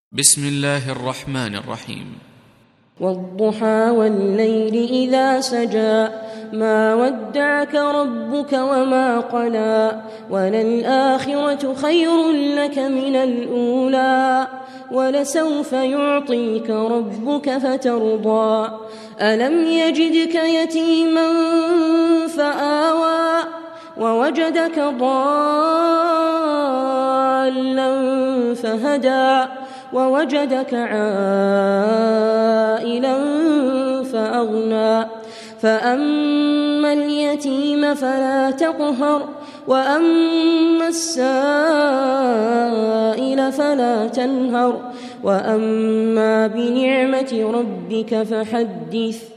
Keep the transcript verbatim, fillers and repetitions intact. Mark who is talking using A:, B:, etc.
A: بسم الله الرحمن الرحيم.
B: والضحى والليل إذا سجى ما ودعك ربك وما قلى وللآخرة خير لك من الأولى ولسوف يعطيك ربك فترضى ألم يجدك يتيما فآوى ووجدك ضالا فهدى ووجدك عائلا فأغنى فأما اليتيم فلا تقهر وأما السائل فلا تنهر وأما بنعمة ربك فحدث.